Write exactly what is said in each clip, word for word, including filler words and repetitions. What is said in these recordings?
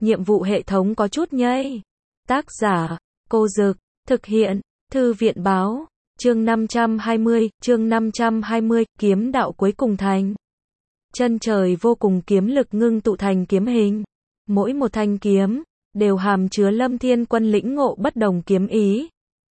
nhiệm vụ hệ thống có chút nhây. Tác giả, Cô Dực, thực hiện, Thư viện báo, chương năm trăm hai mươi, chương năm trăm hai mươi, kiếm đạo cuối cùng thành. Chân trời vô cùng kiếm lực ngưng tụ thành kiếm hình. Mỗi một thanh kiếm, đều hàm chứa Lâm Thiên Quân lĩnh ngộ bất đồng kiếm ý.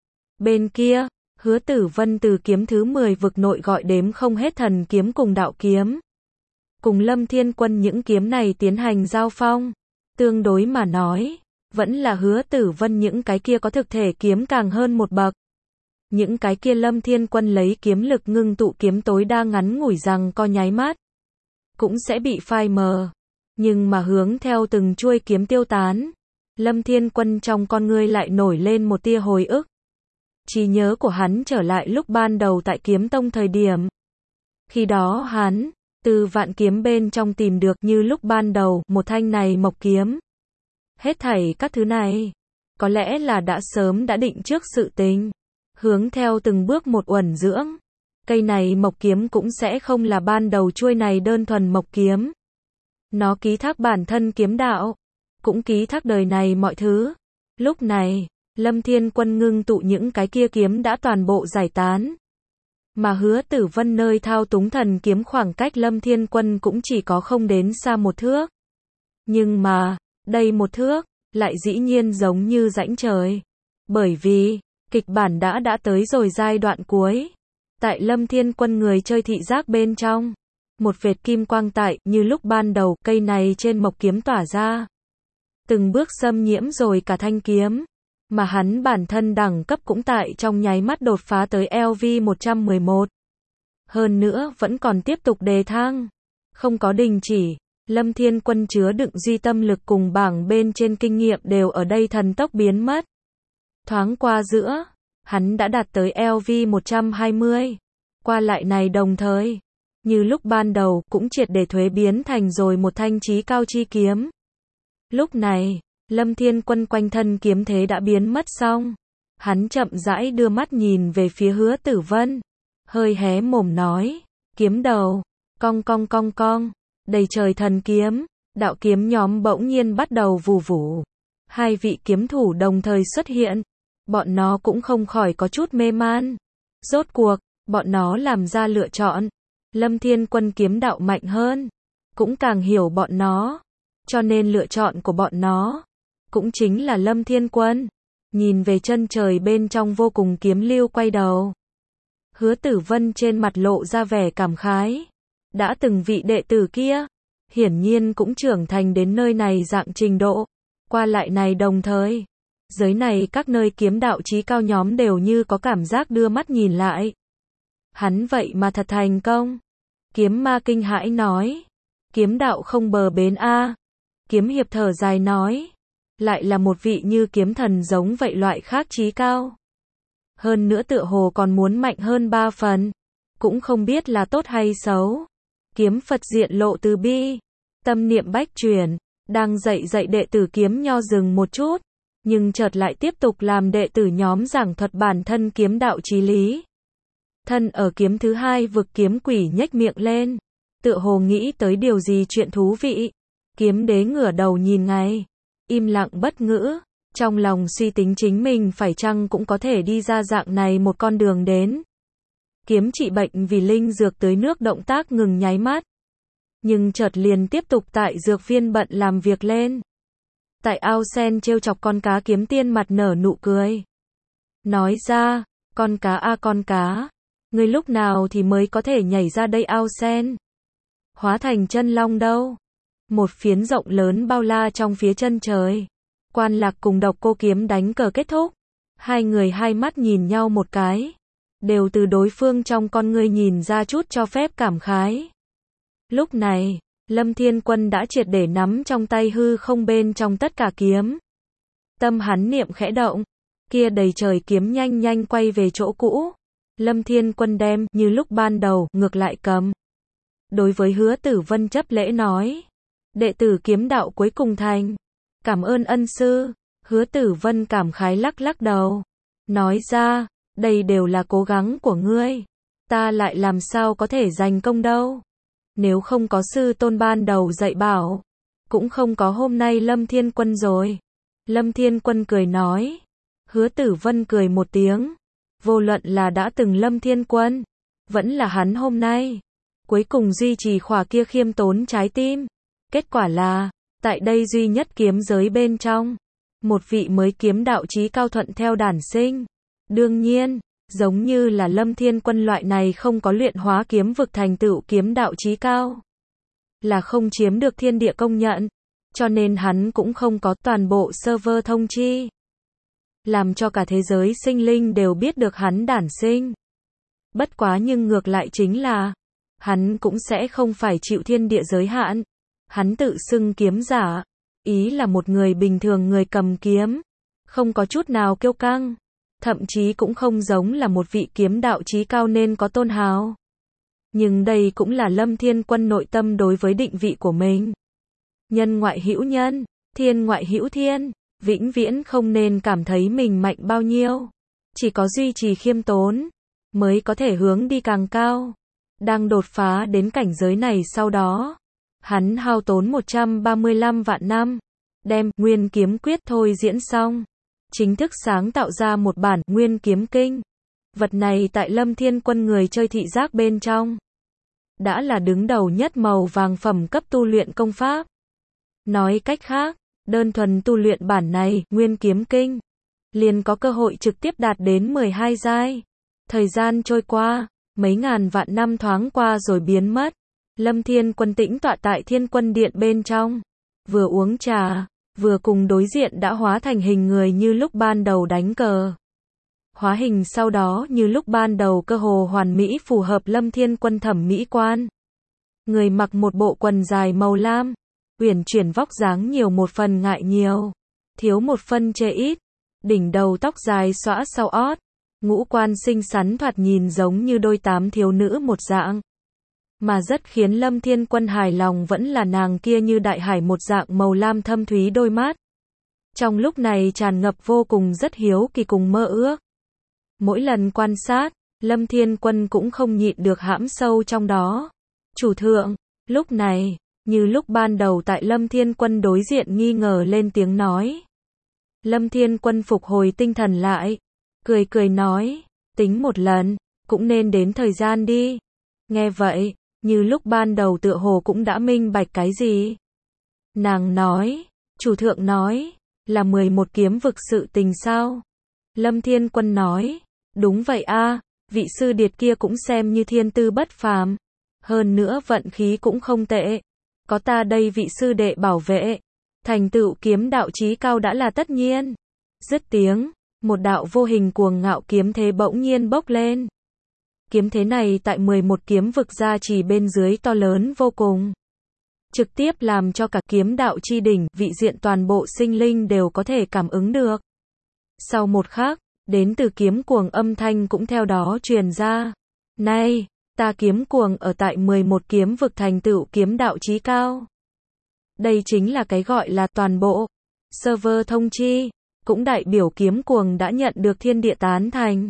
Bên kia, Hứa Tử Vân từ kiếm thứ mười vực nội gọi đếm không hết thần kiếm cùng đạo kiếm. Cùng Lâm Thiên Quân những kiếm này tiến hành giao phong. Tương đối mà nói, vẫn là Hứa Tử Vân những cái kia có thực thể kiếm càng hơn một bậc. Những cái kia Lâm Thiên Quân lấy kiếm lực ngưng tụ kiếm tối đa ngắn ngủi rằng co nháy mắt, cũng sẽ bị phai mờ. Nhưng mà hướng theo từng chuôi kiếm tiêu tán, Lâm Thiên Quân trong con ngươi lại nổi lên một tia hồi ức. Trí nhớ của hắn trở lại lúc ban đầu tại kiếm tông thời điểm. Khi đó hắn, từ vạn kiếm bên trong tìm được như lúc ban đầu một thanh này mộc kiếm. Hết thảy các thứ này, có lẽ là đã sớm đã định trước sự tình. Hướng theo từng bước một uẩn dưỡng, cây này mộc kiếm cũng sẽ không là ban đầu chuôi này đơn thuần mộc kiếm. Nó ký thác bản thân kiếm đạo, cũng ký thác đời này mọi thứ. Lúc này, Lâm Thiên Quân ngưng tụ những cái kia kiếm đã toàn bộ giải tán. Mà Hứa Tử Vân nơi thao túng thần kiếm khoảng cách Lâm Thiên Quân cũng chỉ có không đến xa một thước. Nhưng mà, đây một thước, lại dĩ nhiên giống như rãnh trời. Bởi vì, kịch bản đã đã tới rồi giai đoạn cuối. Tại Lâm Thiên Quân người chơi thị giác bên trong, một vệt kim quang tại như lúc ban đầu cây này trên mộc kiếm tỏa ra. Từng bước xâm nhiễm rồi cả thanh kiếm. Mà hắn bản thân đẳng cấp cũng tại trong nháy mắt đột phá tới L V một trăm mười một. Hơn nữa vẫn còn tiếp tục đề thăng. Không có đình chỉ. Lâm Thiên Quân chứa đựng duy tâm lực cùng bảng bên trên kinh nghiệm đều ở đây thần tốc biến mất. Thoáng qua giữa, hắn đã đạt tới L V một trăm hai mươi. Qua lại này đồng thời, như lúc ban đầu cũng triệt để thuế biến thành rồi một thanh chí cao chi kiếm. Lúc này, Lâm Thiên Quân quanh thân kiếm thế đã biến mất xong. Hắn chậm rãi đưa mắt nhìn về phía Hứa Tử Vân. Hơi hé mồm nói, kiếm đầu, cong cong cong cong, đầy trời thần kiếm, đạo kiếm nhóm bỗng nhiên bắt đầu vù vù. Hai vị kiếm thủ đồng thời xuất hiện. Bọn nó cũng không khỏi có chút mê man. Rốt cuộc, bọn nó làm ra lựa chọn. Lâm Thiên Quân kiếm đạo mạnh hơn, cũng càng hiểu bọn nó. Cho nên lựa chọn của bọn nó cũng chính là Lâm Thiên Quân. Nhìn về chân trời bên trong vô cùng kiếm lưu quay đầu. Hứa Tử Vân trên mặt lộ ra vẻ cảm khái. Đã từng vị đệ tử kia, hiển nhiên cũng trưởng thành đến nơi này dạng trình độ. Qua lại này đồng thời, giới này các nơi kiếm đạo chí cao nhóm đều như có cảm giác đưa mắt nhìn lại. Hắn vậy mà thật thành công. Kiếm ma kinh hãi nói. Kiếm đạo không bờ bến a. Kiếm hiệp thở dài nói. Lại là một vị như kiếm thần giống vậy loại khác chí cao. Hơn nữa tựa hồ còn muốn mạnh hơn ba phần. Cũng không biết là tốt hay xấu. Kiếm Phật diện lộ từ bi. Tâm niệm bách chuyển. Đang dạy dạy đệ tử kiếm nho dừng một chút. Nhưng chợt lại tiếp tục làm đệ tử nhóm giảng thuật bản thân kiếm đạo chí lý. Thân ở kiếm thứ hai vực kiếm quỷ nhếch miệng lên. Tựa hồ nghĩ tới điều gì chuyện thú vị. Kiếm đế ngửa đầu nhìn ngay. Im lặng bất ngữ. Trong lòng suy tính chính mình phải chăng cũng có thể đi ra dạng này một con đường đến. Kiếm trị bệnh vì linh dược tưới nước động tác ngừng nháy mắt. Nhưng chợt liền tiếp tục tại dược viên bận làm việc lên. Tại ao sen trêu chọc con cá kiếm tiên mặt nở nụ cười. Nói ra, con cá a con cá. Ngươi lúc nào thì mới có thể nhảy ra đây ao sen? Hóa thành chân long đâu? Một phiến rộng lớn bao la trong phía chân trời. Quan Lạc cùng Độc Cô Kiếm đánh cờ kết thúc. Hai người hai mắt nhìn nhau một cái. Đều từ đối phương trong con ngươi nhìn ra chút cho phép cảm khái. Lúc này, Lâm Thiên Quân đã triệt để nắm trong tay hư không bên trong tất cả kiếm. Tâm hắn niệm khẽ động. Kia đầy trời kiếm nhanh nhanh quay về chỗ cũ. Lâm Thiên Quân đem, như lúc ban đầu, ngược lại cầm. Đối với Hứa Tử Vân chấp lễ nói. Đệ tử kiếm đạo cuối cùng thành. Cảm ơn ân sư. Hứa Tử Vân cảm khái lắc lắc đầu. Nói ra, đây đều là cố gắng của ngươi. Ta lại làm sao có thể giành công đâu. Nếu không có sư tôn ban đầu dạy bảo, cũng không có hôm nay Lâm Thiên Quân rồi. Lâm Thiên Quân cười nói. Hứa Tử Vân cười một tiếng. Vô luận là đã từng Lâm Thiên Quân, vẫn là hắn hôm nay, cuối cùng duy trì khỏa kia khiêm tốn trái tim. Kết quả là, tại đây duy nhất kiếm giới bên trong, một vị mới kiếm đạo chí cao thuận theo đản sinh. Đương nhiên, giống như là Lâm Thiên Quân loại này không có luyện hóa kiếm vực thành tựu kiếm đạo chí cao, là không chiếm được thiên địa công nhận, cho nên hắn cũng không có toàn bộ server thông chi, làm cho cả thế giới sinh linh đều biết được hắn đản sinh. Bất quá nhưng ngược lại chính là, hắn cũng sẽ không phải chịu thiên địa giới hạn. Hắn tự xưng kiếm giả, ý là một người bình thường người cầm kiếm, không có chút nào kiêu căng, thậm chí cũng không giống là một vị kiếm đạo chí cao nên có tôn hào. Nhưng đây cũng là Lâm Thiên Quân nội tâm đối với định vị của mình. Nhân ngoại hữu nhân, thiên ngoại hữu thiên, vĩnh viễn không nên cảm thấy mình mạnh bao nhiêu. Chỉ có duy trì khiêm tốn, mới có thể hướng đi càng cao. Đang đột phá đến cảnh giới này sau đó, hắn hao tốn một trăm ba mươi lăm vạn năm, đem Nguyên Kiếm Quyết thôi diễn xong, chính thức sáng tạo ra một bản Nguyên Kiếm Kinh. Vật này tại Lâm Thiên Quân người chơi thị giác bên trong, đã là đứng đầu nhất màu vàng phẩm cấp tu luyện công pháp. Nói cách khác, đơn thuần tu luyện bản này, Nguyên Kiếm Kinh, liền có cơ hội trực tiếp đạt đến mười hai giai. Thời gian trôi qua, mấy ngàn vạn năm thoáng qua rồi biến mất. Lâm Thiên Quân tĩnh tọa tại Thiên Quân Điện bên trong, vừa uống trà, vừa cùng đối diện đã hóa thành hình người như lúc ban đầu đánh cờ. Hóa hình sau đó như lúc ban đầu cơ hồ hoàn mỹ phù hợp Lâm Thiên Quân thẩm mỹ quan. Người mặc một bộ quần dài màu lam, uyển chuyển vóc dáng nhiều một phần ngại nhiều, thiếu một phân chê ít, đỉnh đầu tóc dài xõa sau ót, ngũ quan xinh xắn thoạt nhìn giống như đôi tám thiếu nữ một dạng. Mà rất khiến Lâm Thiên Quân hài lòng vẫn là nàng kia như đại hải một dạng màu lam thâm thúy đôi mắt. Trong lúc này tràn ngập vô cùng rất hiếu kỳ cùng mơ ước. Mỗi lần quan sát, Lâm Thiên Quân cũng không nhịn được hãm sâu trong đó. Chủ thượng, lúc này, như lúc ban đầu tại Lâm Thiên Quân đối diện nghi ngờ lên tiếng nói. Lâm Thiên Quân phục hồi tinh thần lại, cười cười nói, tính một lần, cũng nên đến thời gian đi. Nghe vậy, như lúc ban đầu tựa hồ cũng đã minh bạch cái gì. Nàng nói, chủ thượng nói, là mười một kiếm vực sự tình sao? Lâm Thiên Quân nói, đúng vậy a, vị sư điệt kia cũng xem như thiên tư bất phàm. Hơn nữa vận khí cũng không tệ. Có ta đây vị sư đệ bảo vệ, thành tựu kiếm đạo chí cao đã là tất nhiên. Dứt tiếng, một đạo vô hình cuồng ngạo kiếm thế bỗng nhiên bốc lên. Kiếm thế này tại mười một kiếm vực gia trì bên dưới to lớn vô cùng. Trực tiếp làm cho cả kiếm đạo chi đỉnh, vị diện toàn bộ sinh linh đều có thể cảm ứng được. Sau một khắc, đến từ kiếm cuồng âm thanh cũng theo đó truyền ra. Này, ta kiếm cuồng ở tại mười một kiếm vực thành tựu kiếm đạo chí cao. Đây chính là cái gọi là toàn bộ server thông chi, cũng đại biểu kiếm cuồng đã nhận được thiên địa tán thành.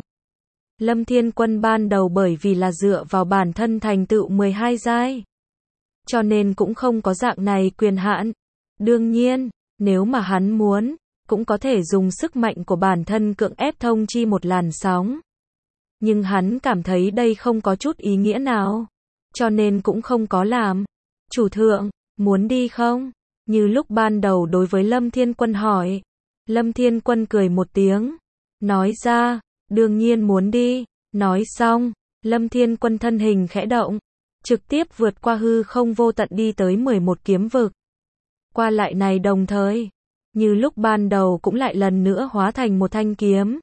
Lâm Thiên Quân ban đầu bởi vì là dựa vào bản thân thành tựu mười hai giai, cho nên cũng không có dạng này quyền hạn. Đương nhiên, nếu mà hắn muốn, cũng có thể dùng sức mạnh của bản thân cưỡng ép thông chi một làn sóng. Nhưng hắn cảm thấy đây không có chút ý nghĩa nào, cho nên cũng không có làm. Chủ thượng, muốn đi không? Như lúc ban đầu đối với Lâm Thiên Quân hỏi. Lâm Thiên Quân cười một tiếng, nói ra, đương nhiên muốn đi. Nói xong, Lâm Thiên Quân thân hình khẽ động, trực tiếp vượt qua hư không vô tận đi tới mười một kiếm vực. Qua lại này đồng thời, như lúc ban đầu cũng lại lần nữa hóa thành một thanh kiếm,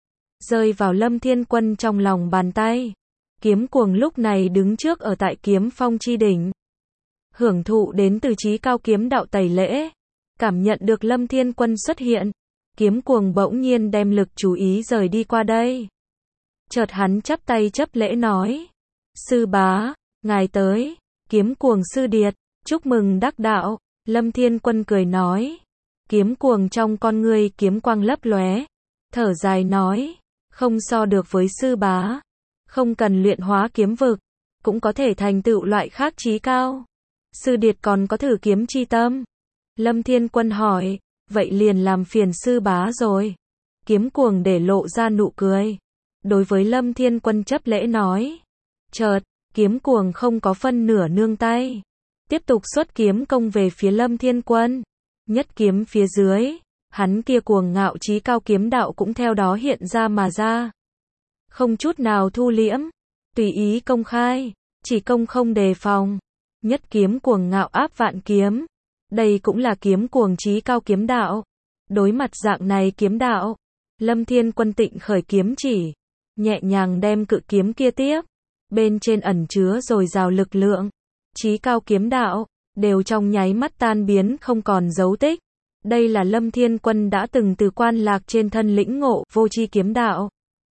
rơi vào Lâm Thiên Quân trong lòng bàn tay. Kiếm cuồng lúc này đứng trước ở tại kiếm phong chi đỉnh, hưởng thụ đến từ chí cao kiếm đạo tẩy lễ. Cảm nhận được Lâm Thiên Quân xuất hiện, kiếm cuồng bỗng nhiên đem lực chú ý rời đi qua đây. Chợt hắn chắp tay chấp lễ nói, sư bá, ngài tới. Kiếm cuồng sư điệt, chúc mừng đắc đạo. Lâm Thiên Quân cười nói. Kiếm cuồng trong con ngươi kiếm quang lấp lóe, thở dài nói, không so được với sư bá, không cần luyện hóa kiếm vực, cũng có thể thành tựu loại khác chí cao. Sư điệt còn có thử kiếm chi tâm, Lâm Thiên Quân hỏi, vậy liền làm phiền sư bá rồi. Kiếm cuồng để lộ ra nụ cười. Đối với Lâm Thiên Quân chấp lễ nói. Chợt, kiếm cuồng không có phân nửa nương tay. Tiếp tục xuất kiếm công về phía Lâm Thiên Quân. Nhất kiếm phía dưới, hắn kia cuồng ngạo trí cao kiếm đạo cũng theo đó hiện ra mà ra. Không chút nào thu liễm, tùy ý công khai, chỉ công không đề phòng. Nhất kiếm cuồng ngạo áp vạn kiếm. Đây cũng là kiếm cuồng trí cao kiếm đạo. Đối mặt dạng này kiếm đạo, Lâm Thiên Quân tịnh khởi kiếm chỉ, nhẹ nhàng đem cự kiếm kia tiếp. Bên trên ẩn chứa dồi dào lực lượng, trí cao kiếm đạo, đều trong nháy mắt tan biến không còn dấu tích. Đây là Lâm Thiên Quân đã từng từ Quan Lạc trên thân lĩnh ngộ vô tri kiếm đạo.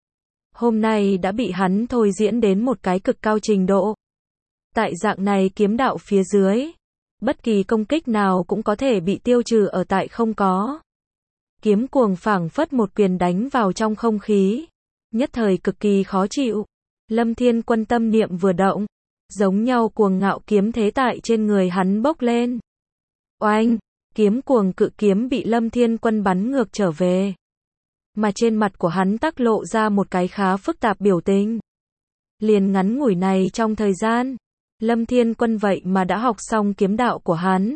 Hôm nay đã bị hắn thôi diễn đến một cái cực cao trình độ. Tại dạng này kiếm đạo phía dưới, bất kỳ công kích nào cũng có thể bị tiêu trừ ở tại không có. Kiếm cuồng phảng phất một quyền đánh vào trong không khí, nhất thời cực kỳ khó chịu. Lâm Thiên Quân tâm niệm vừa động, giống nhau cuồng ngạo kiếm thế tại trên người hắn bốc lên. Oanh, kiếm cuồng cự kiếm bị Lâm Thiên Quân bắn ngược trở về. Mà trên mặt của hắn tác lộ ra một cái khá phức tạp biểu tình. Liền ngắn ngủi này trong thời gian, Lâm Thiên Quân vậy mà đã học xong kiếm đạo của hắn.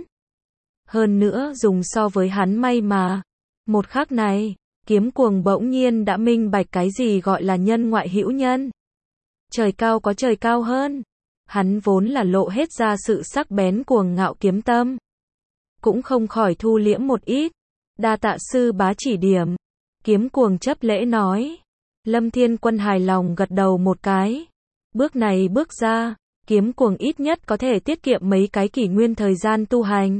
Hơn nữa dùng so với hắn may mà. Một khắc này, kiếm cuồng bỗng nhiên đã minh bạch cái gì gọi là nhân ngoại hữu nhân. Trời cao có trời cao hơn. Hắn vốn là lộ hết ra sự sắc bén cuồng ngạo kiếm tâm. Cũng không khỏi thu liễm một ít. Đa tạ sư bá chỉ điểm. Kiếm cuồng chấp lễ nói. Lâm Thiên Quân hài lòng gật đầu một cái. Bước này bước ra, kiếm cuồng ít nhất có thể tiết kiệm mấy cái kỷ nguyên thời gian tu hành.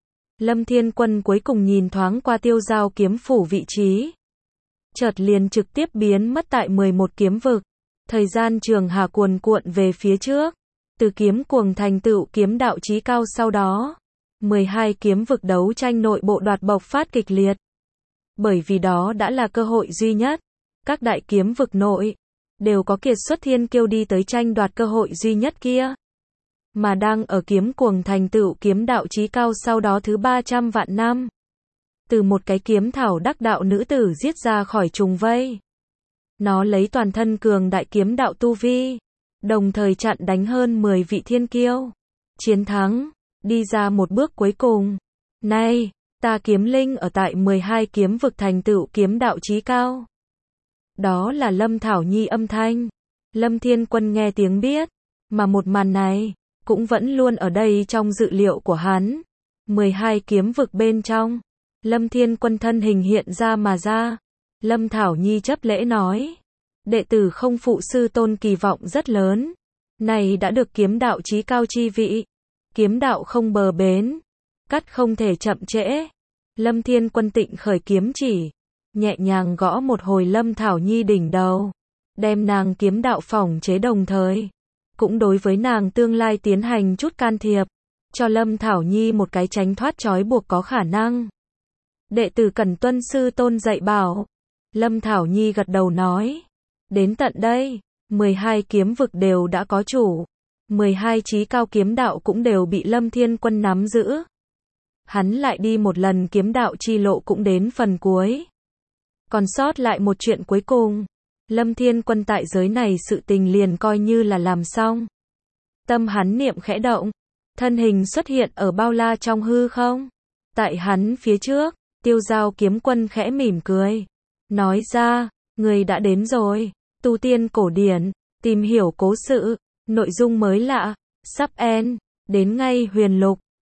Lâm Thiên Quân cuối cùng nhìn thoáng qua tiêu giao kiếm phủ vị trí. Chợt liền trực tiếp biến mất tại mười một kiếm vực. Thời gian trường hà cuồn cuộn về phía trước. Từ kiếm cuồng thành tựu kiếm đạo chí cao sau đó. mười hai kiếm vực đấu tranh nội bộ đoạt bộc phát kịch liệt. Bởi vì đó đã là cơ hội duy nhất. Các đại kiếm vực nội đều có kiệt xuất thiên kiêu đi tới tranh đoạt cơ hội duy nhất kia. Mà đang ở kiếm cuồng thành tựu kiếm đạo chí cao sau đó thứ ba trăm vạn năm. Từ một cái kiếm thảo đắc đạo nữ tử giết ra khỏi trùng vây. Nó lấy toàn thân cường đại kiếm đạo tu vi, đồng thời chặn đánh hơn mười vị thiên kiêu. Chiến thắng, đi ra một bước cuối cùng. Này, ta kiếm linh ở tại mười hai kiếm vực thành tựu kiếm đạo chí cao. Đó là Lâm Thảo Nhi âm thanh. Lâm Thiên Quân nghe tiếng biết, mà một màn này cũng vẫn luôn ở đây trong dự liệu của hắn. mười hai kiếm vực bên trong, Lâm Thiên Quân thân hình hiện ra mà ra. Lâm Thảo Nhi chấp lễ nói, đệ tử không phụ sư tôn kỳ vọng rất lớn. Này đã được kiếm đạo chí cao chi vị. Kiếm đạo không bờ bến, cắt không thể chậm trễ. Lâm Thiên Quân tịnh khởi kiếm chỉ, nhẹ nhàng gõ một hồi Lâm Thảo Nhi đỉnh đầu, đem nàng kiếm đạo phỏng chế đồng thời. Cũng đối với nàng tương lai tiến hành chút can thiệp, cho Lâm Thảo Nhi một cái tránh thoát trói buộc có khả năng. Đệ tử cần tuân sư tôn dạy bảo. Lâm Thảo Nhi gật đầu nói. Đến tận đây, mười hai kiếm vực đều đã có chủ. mười hai chí cao kiếm đạo cũng đều bị Lâm Thiên Quân nắm giữ. Hắn lại đi một lần kiếm đạo chi lộ cũng đến phần cuối. Còn sót lại một chuyện cuối cùng. Lâm Thiên Quân tại giới này sự tình liền coi như là làm xong. Tâm hắn niệm khẽ động, thân hình xuất hiện ở bao la trong hư không. Tại hắn phía trước, tiêu giao kiếm quân khẽ mỉm cười. Nói ra, người đã đến rồi. Tu tiên cổ điển, tìm hiểu cố sự, nội dung mới lạ, sắp end, đến ngay huyền lục.